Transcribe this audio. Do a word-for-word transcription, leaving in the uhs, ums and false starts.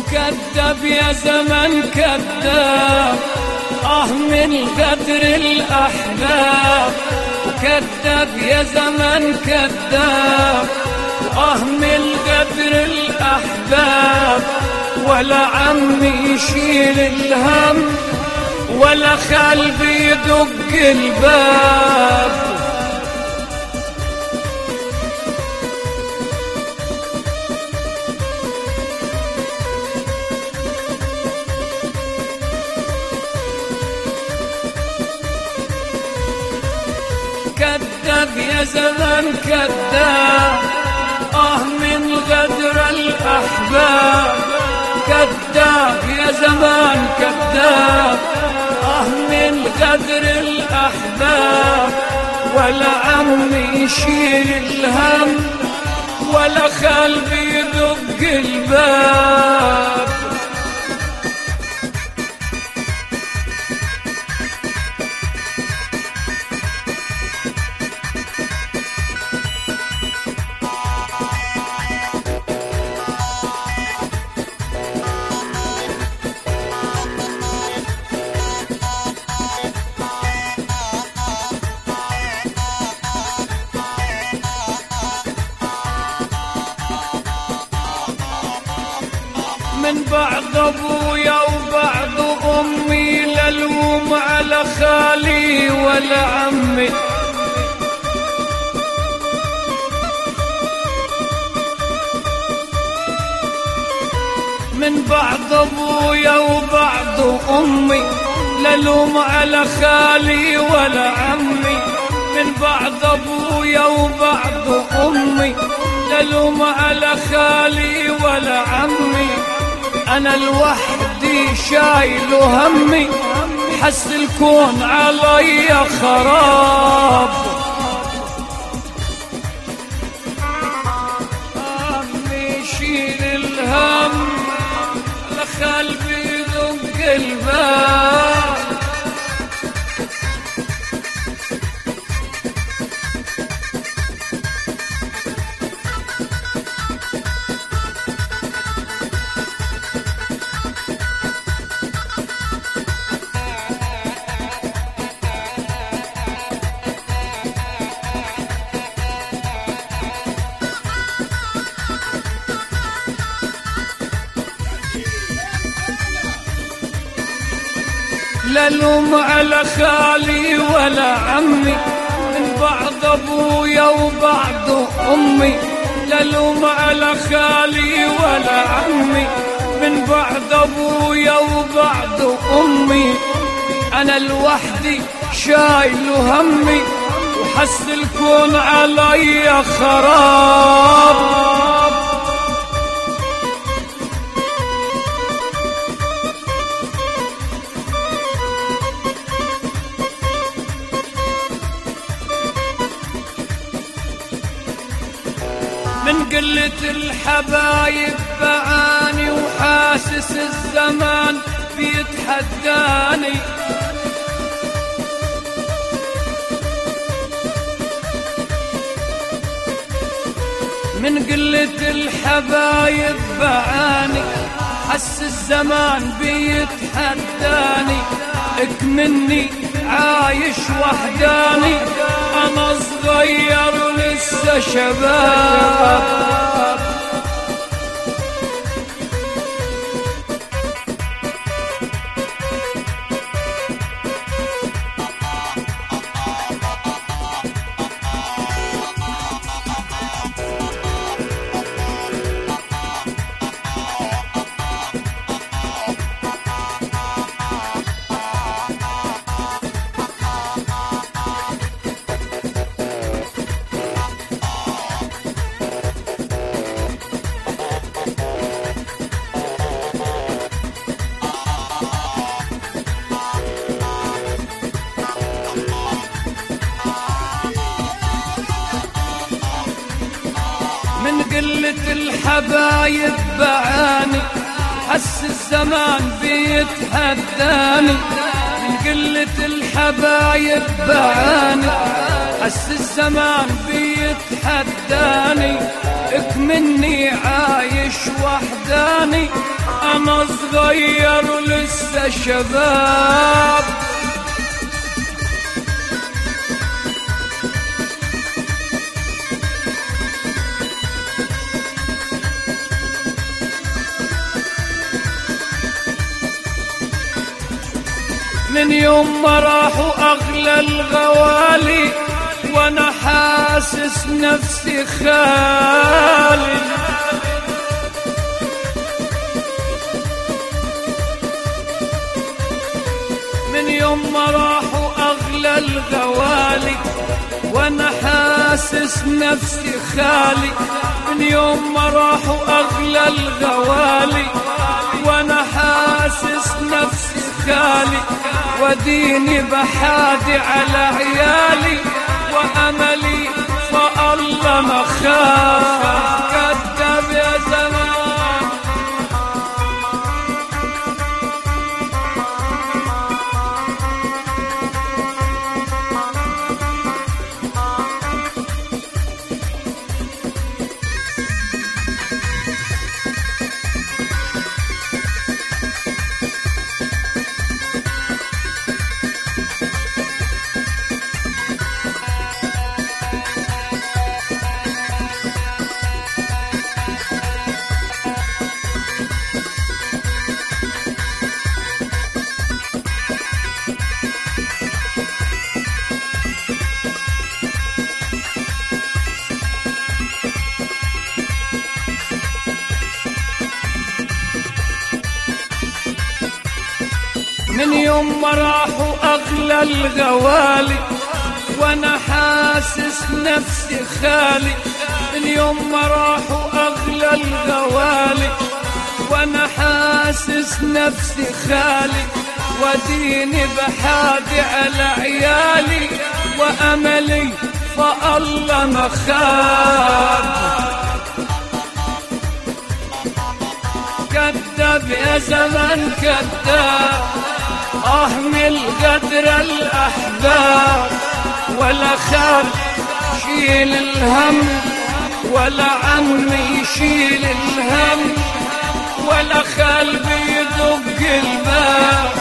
كذب يا زمن كذاب، آه من غدر الأحباب. كذب يا زمن كذاب، آه من غدر الأحباب. ولا عمي يشيل الهم ولا خلبي يدق الباب. كذب يا زمن كذاب، آه من غدر الأحباب. كذاب يا زمان كذاب، آه من غدر الأحباب. ولا عمي يشيل الهم ولا خلبي يدق الباب. من بعد ابويا وبعد امي، لا الوم على خالي ولا عمي. من بعد ابويا وبعد امي، لا الوم على خالي ولا عمي. من بعد ابويا وبعد امي، لا الوم على خالي ولا عمي. أنا لوحدي شايل همي، حس الكون علي خراب. عمي يشيل الهم لخلبي يدق الباب. لا لوم على خالي ولا عمي، من بعد ابويا وبعد امي. لا لوم على خالي ولا عمي، من بعد ابويا وبعد امي. انا لوحدي شايل همي، وحس الكون علي خراب. من قلة الحبايب بعاني، وحاسس الزمان بيتحداني. من قلة الحبايب بعاني، حس الزمان بيتحداني. اكمني عايش وحداني، أنا صغير لسه شباب. من قلة الحبايب بعاني، حس الزمان بيتحداني. من قلة الحبايب بعاني، حس الزمان بيتحداني اكمني عايش وحداني انا صغير لسه شباب من يوم ما راحوا أغلى الغوالي وأنا حاسس نفسي خالي من يوم ما راحوا أغلى الغوالي وأنا حاسس نفسي خالي من يوم ما راحوا أغلى الغوالي وأنا حاسس نفسي خالي وديني بحادي على عيالي وأملي فالله ما خاف كذب يا زمان من يوم ما راحوا أغلى الغوالي وأنا حاسس نفسي خالي من يوم ما راحوا أغلى الغوالي وأنا حاسس نفسي خالي وديني بحادي على عيالي وأملي فالله ما خاب كذب يا زمن كذاب أهمل قدر الأحباب ولا خال شيل الهم ولا عمي يشيل الهم ولا خال بيدق الباب